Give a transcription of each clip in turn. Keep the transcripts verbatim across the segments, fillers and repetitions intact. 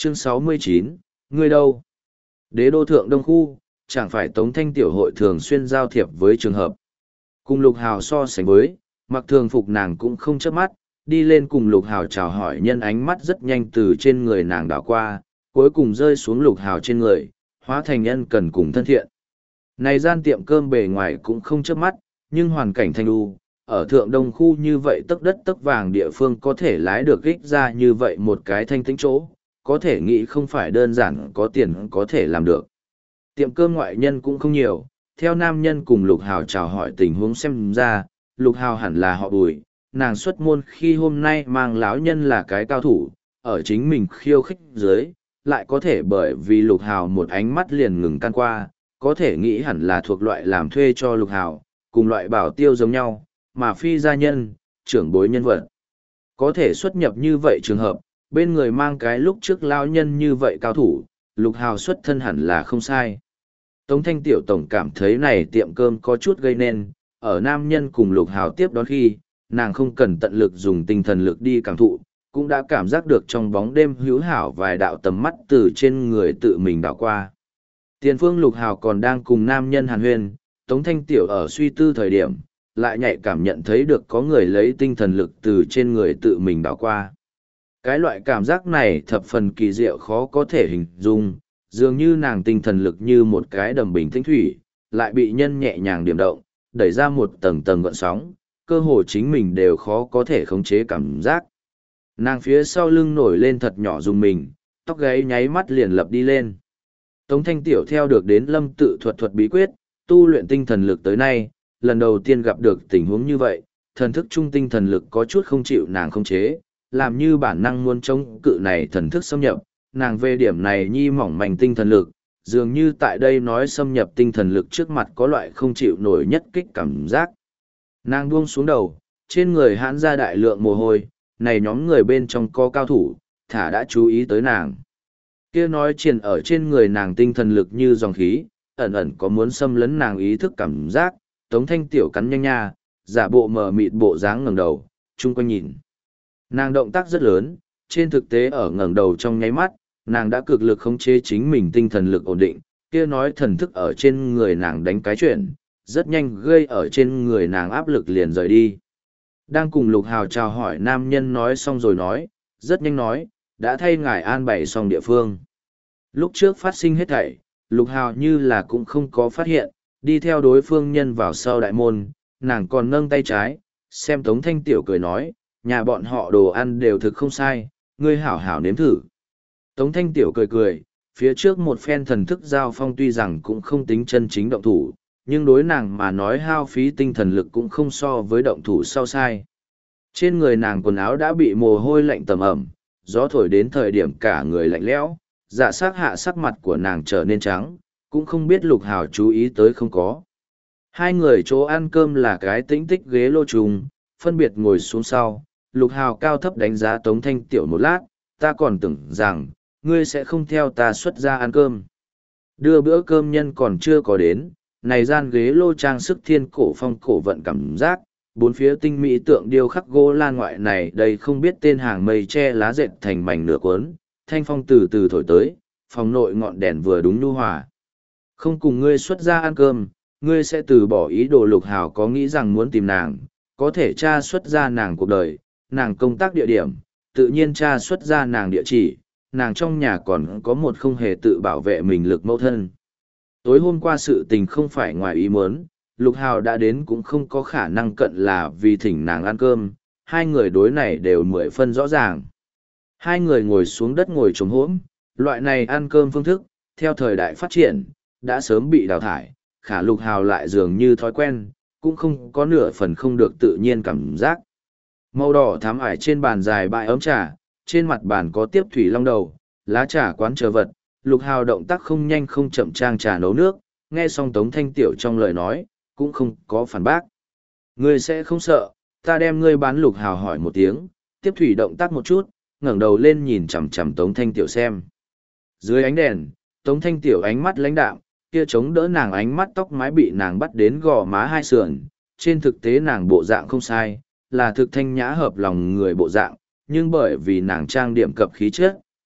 Chương sáu mươi chín, ngươi đâu? Đế đô thượng đông khu, chẳng phải Tống Thanh tiểu hội thường xuyên giao thiệp với trường hợp. Cùng Lục Hào so sánh với, mặc thường phục nàng cũng không chớp mắt, đi lên cùng Lục Hào chào hỏi nhân ánh mắt rất nhanh từ trên người nàng đảo qua, cuối cùng rơi xuống Lục Hào trên người, hóa thành nhân cần cùng thân thiện. Này gian tiệm cơm bề ngoài cũng không chớp mắt, nhưng hoàn cảnh thanh lưu, ở thượng đông khu như vậy tấc đất tấc vàng địa phương có thể lái được gích ra như vậy một cái thanh tĩnh chỗ, có thể nghĩ không phải đơn giản có tiền có thể làm được. Tiệm cơm ngoại nhân cũng không nhiều, theo nam nhân cùng Lục Hào chào hỏi tình huống xem ra, Lục Hào hẳn là họ Bùi, nàng xuất môn khi hôm nay mang lão nhân là cái cao thủ, ở chính mình khiêu khích dưới, lại có thể bởi vì Lục Hào một ánh mắt liền ngừng can qua, có thể nghĩ hẳn là thuộc loại làm thuê cho Lục Hào, cùng loại bảo tiêu giống nhau, mà phi gia nhân, trưởng bối nhân vật. Có thể xuất nhập như vậy trường hợp, bên người mang cái lúc trước lão nhân như vậy cao thủ, Lục Hào xuất thân hẳn là không sai. Tống Thanh tiểu tổng cảm thấy này tiệm cơm có chút gây nên, ở nam nhân cùng Lục Hào tiếp đón khi, nàng không cần tận lực dùng tinh thần lực đi cảm thụ, cũng đã cảm giác được trong bóng đêm hữu hảo vài đạo tầm mắt từ trên người tự mình đảo qua. Tiền phương Lục Hào còn đang cùng nam nhân hàn huyên, Tống Thanh tiểu ở suy tư thời điểm, lại nhạy cảm nhận thấy được có người lấy tinh thần lực từ trên người tự mình đảo qua. Cái loại cảm giác này thập phần kỳ diệu khó có thể hình dung, dường như nàng tinh thần lực như một cái đầm bình tĩnh thủy, lại bị nhân nhẹ nhàng điểm động, đẩy ra một tầng tầng gợn sóng, cơ hồ chính mình đều khó có thể khống chế cảm giác. Nàng phía sau lưng nổi lên thật nhỏ dùng mình, tóc gáy nháy mắt liền lập đi lên. Tống Thanh tiểu theo được đến Lâm tự thuật thuật bí quyết, tu luyện tinh thần lực tới nay, lần đầu tiên gặp được tình huống như vậy, thần thức trung tinh thần lực có chút không chịu nàng khống chế, làm như bản năng muốn chống cự này thần thức xâm nhập, nàng về điểm này nhi mỏng manh tinh thần lực, dường như tại đây nói xâm nhập tinh thần lực trước mặt có loại không chịu nổi nhất kích cảm giác. Nàng buông xuống đầu, trên người hãn ra đại lượng mồ hôi, này nhóm người bên trong có cao thủ, thả đã chú ý tới nàng. Kia nói triền ở trên người nàng tinh thần lực như dòng khí, ẩn ẩn có muốn xâm lấn nàng ý thức cảm giác, Tống Thanh tiểu cắn nhanh nha, giả bộ mờ mịt bộ dáng ngẩng đầu, chung quanh nhìn. Nàng động tác rất lớn, trên thực tế ở ngẩng đầu trong nháy mắt, nàng đã cực lực khống chế chính mình tinh thần lực ổn định, kia nói thần thức ở trên người nàng đánh cái chuyện, rất nhanh gây ở trên người nàng áp lực liền rời đi. Đang cùng Lục Hào chào hỏi nam nhân nói xong rồi nói, rất nhanh nói, đã thay ngài an bày xong địa phương. Lúc trước phát sinh hết thảy, Lục Hào như là cũng không có phát hiện, đi theo đối phương nhân vào sau đại môn, nàng còn nâng tay trái, xem Tống Thanh tiểu cười nói, nhà bọn họ đồ ăn đều thực không sai, ngươi hảo hảo nếm thử. Tống Thanh tiểu cười cười, phía trước một phen thần thức giao phong tuy rằng cũng không tính chân chính động thủ, nhưng đối nàng mà nói hao phí tinh thần lực cũng không so với động thủ sau sai. Trên người nàng quần áo đã bị mồ hôi lạnh tầm ẩm, gió thổi đến thời điểm cả người lạnh lẽo, dạ sắc hạ sắc mặt của nàng trở nên trắng, cũng không biết Lục Hào chú ý tới không có. Hai người chỗ ăn cơm là cái tĩnh tích ghế lô trùng, phân biệt ngồi xuống sau, Lục Hào cao thấp đánh giá Tống Thanh tiểu một lát, ta còn tưởng rằng, ngươi sẽ không theo ta xuất ra ăn cơm. Đưa bữa cơm nhân còn chưa có đến, này gian ghế lô trang sức thiên cổ phong cổ vận cảm giác, bốn phía tinh mỹ tượng điêu khắc gỗ lan ngoại này đây không biết tên hàng mây che lá dệt thành mảnh nửa cuốn, thanh phong từ từ thổi tới, phòng nội ngọn đèn vừa đúng nhu hòa. Không cùng ngươi xuất ra ăn cơm, ngươi sẽ từ bỏ ý đồ. Lục Hào có nghĩ rằng muốn tìm nàng, có thể tra xuất ra nàng cuộc đời, nàng công tác địa điểm, tự nhiên tra xuất ra nàng địa chỉ, nàng trong nhà còn có một không hề tự bảo vệ mình lực mẫu thân. Tối hôm qua sự tình không phải ngoài ý muốn, Lục Hào đã đến cũng không có khả năng cận là vì thỉnh nàng ăn cơm, hai người đối này đều mười phân rõ ràng. Hai người ngồi xuống đất ngồi trống hỗn, loại này ăn cơm phương thức, theo thời đại phát triển, đã sớm bị đào thải, khả Lục Hào lại dường như thói quen, cũng không có nửa phần không được tự nhiên cảm giác. Màu đỏ thắm ải trên bàn dài bãi ấm trà, trên mặt bàn có tiếp thủy long đầu, lá trà quán chờ vật, Lục Hào động tác không nhanh không chậm trang trà nấu nước, nghe xong Tống Thanh tiểu trong lời nói, cũng không có phản bác. Ngươi sẽ không sợ, ta đem ngươi bán. Lục Hào hỏi một tiếng, tiếp thủy động tác một chút, ngẩng đầu lên nhìn chằm chằm Tống Thanh tiểu xem. Dưới ánh đèn, Tống Thanh tiểu ánh mắt lãnh đạm, kia chống đỡ nàng ánh mắt tóc mái bị nàng bắt đến gò má hai sườn, trên thực tế nàng bộ dạng không sai, là thực thanh nhã hợp lòng người bộ dạng, nhưng bởi vì nàng trang điểm cập khí chất,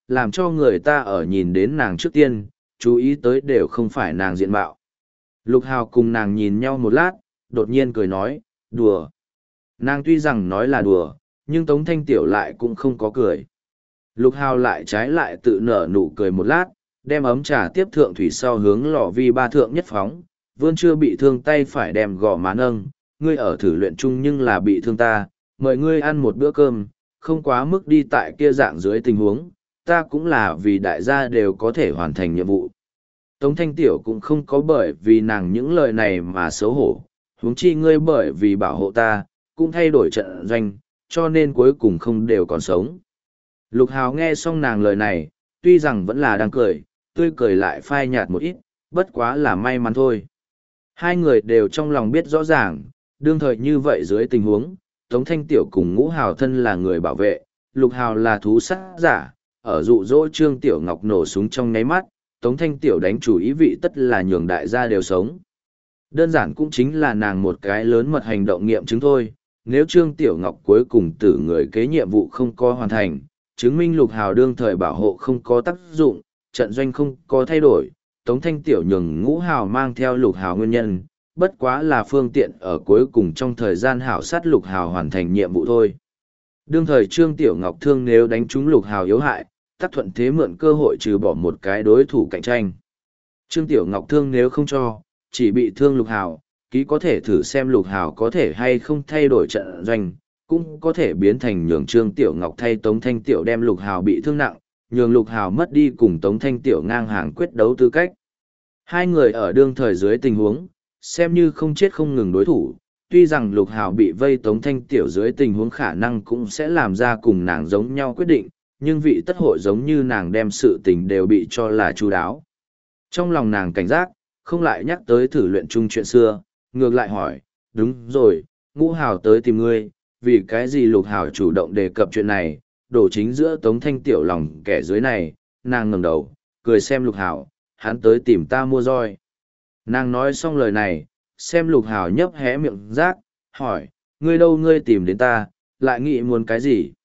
làm cho người ta ở nhìn đến nàng trước tiên, chú ý tới đều không phải nàng diện mạo. Lục Hào cùng nàng nhìn nhau một lát, đột nhiên cười nói, đùa. Nàng tuy rằng nói là đùa, nhưng Tống Thanh Tiểu lại cũng không có cười. Lục Hào lại trái lại tự nở nụ cười một lát, đem ấm trà tiếp thượng thủy sau hướng lò vi ba thượng nhất phóng, vươn chưa bị thương tay phải đem gò má nâng, ngươi ở thử luyện chung nhưng là bị thương ta, mời ngươi ăn một bữa cơm, không quá mức đi tại kia dạng dưới tình huống, ta cũng là vì đại gia đều có thể hoàn thành nhiệm vụ. Tống Thanh Tiểu cũng không có bởi vì nàng những lời này mà xấu hổ, huống chi ngươi bởi vì bảo hộ ta, cũng thay đổi trận doanh, cho nên cuối cùng không đều còn sống. Lục Hào nghe xong nàng lời này, tuy rằng vẫn là đang cười, tươi cười lại phai nhạt một ít, bất quá là may mắn thôi. Hai người đều trong lòng biết rõ ràng, đương thời như vậy dưới tình huống, Tống Thanh Tiểu cùng Ngũ Hào thân là người bảo vệ, Lục Hào là thú sát giả, ở dụ dỗ Trương Tiểu Ngọc nổ súng trong nháy mắt, Tống Thanh Tiểu đánh chủ ý vị tất là nhường đại gia đều sống. Đơn giản cũng chính là nàng một cái lớn mật hành động nghiệm chứng thôi, nếu Trương Tiểu Ngọc cuối cùng tử người kế nhiệm vụ không có hoàn thành, chứng minh Lục Hào đương thời bảo hộ không có tác dụng, trận doanh không có thay đổi, Tống Thanh Tiểu nhường Ngũ Hào mang theo Lục Hào nguyên nhân, bất quá là phương tiện ở cuối cùng trong thời gian hảo sát Lục Hào hoàn thành nhiệm vụ thôi. Đương thời Trương Tiểu Ngọc thương nếu đánh trúng Lục Hào yếu hại, tác thuận thế mượn cơ hội trừ bỏ một cái đối thủ cạnh tranh. Trương Tiểu Ngọc thương nếu không cho, chỉ bị thương Lục Hào, ký có thể thử xem Lục Hào có thể hay không thay đổi trận doanh, cũng có thể biến thành nhường Trương Tiểu Ngọc thay Tống Thanh Tiểu đem Lục Hào bị thương nặng, nhường Lục Hào mất đi cùng Tống Thanh Tiểu ngang hàng quyết đấu tư cách. Hai người ở đương thời dưới tình huống, xem như không chết không ngừng đối thủ, tuy rằng Lục Hào bị vây Tống Thanh Tiểu dưới tình huống khả năng cũng sẽ làm ra cùng nàng giống nhau quyết định, nhưng vị tất hội giống như nàng đem sự tình đều bị cho là chu đáo. Trong lòng nàng cảnh giác, không lại nhắc tới thử luyện chung chuyện xưa, ngược lại hỏi, đúng rồi, Ngũ Hào tới tìm ngươi, vì cái gì Lục Hào chủ động đề cập chuyện này, đổ chính giữa Tống Thanh Tiểu lòng kẻ dưới này, nàng ngẩng đầu, cười xem Lục Hào, hắn tới tìm ta mua roi. Nàng nói xong lời này, xem Lục Hào nhấp hé miệng rác, hỏi, ngươi đâu ngươi tìm đến ta, lại nghĩ muốn cái gì?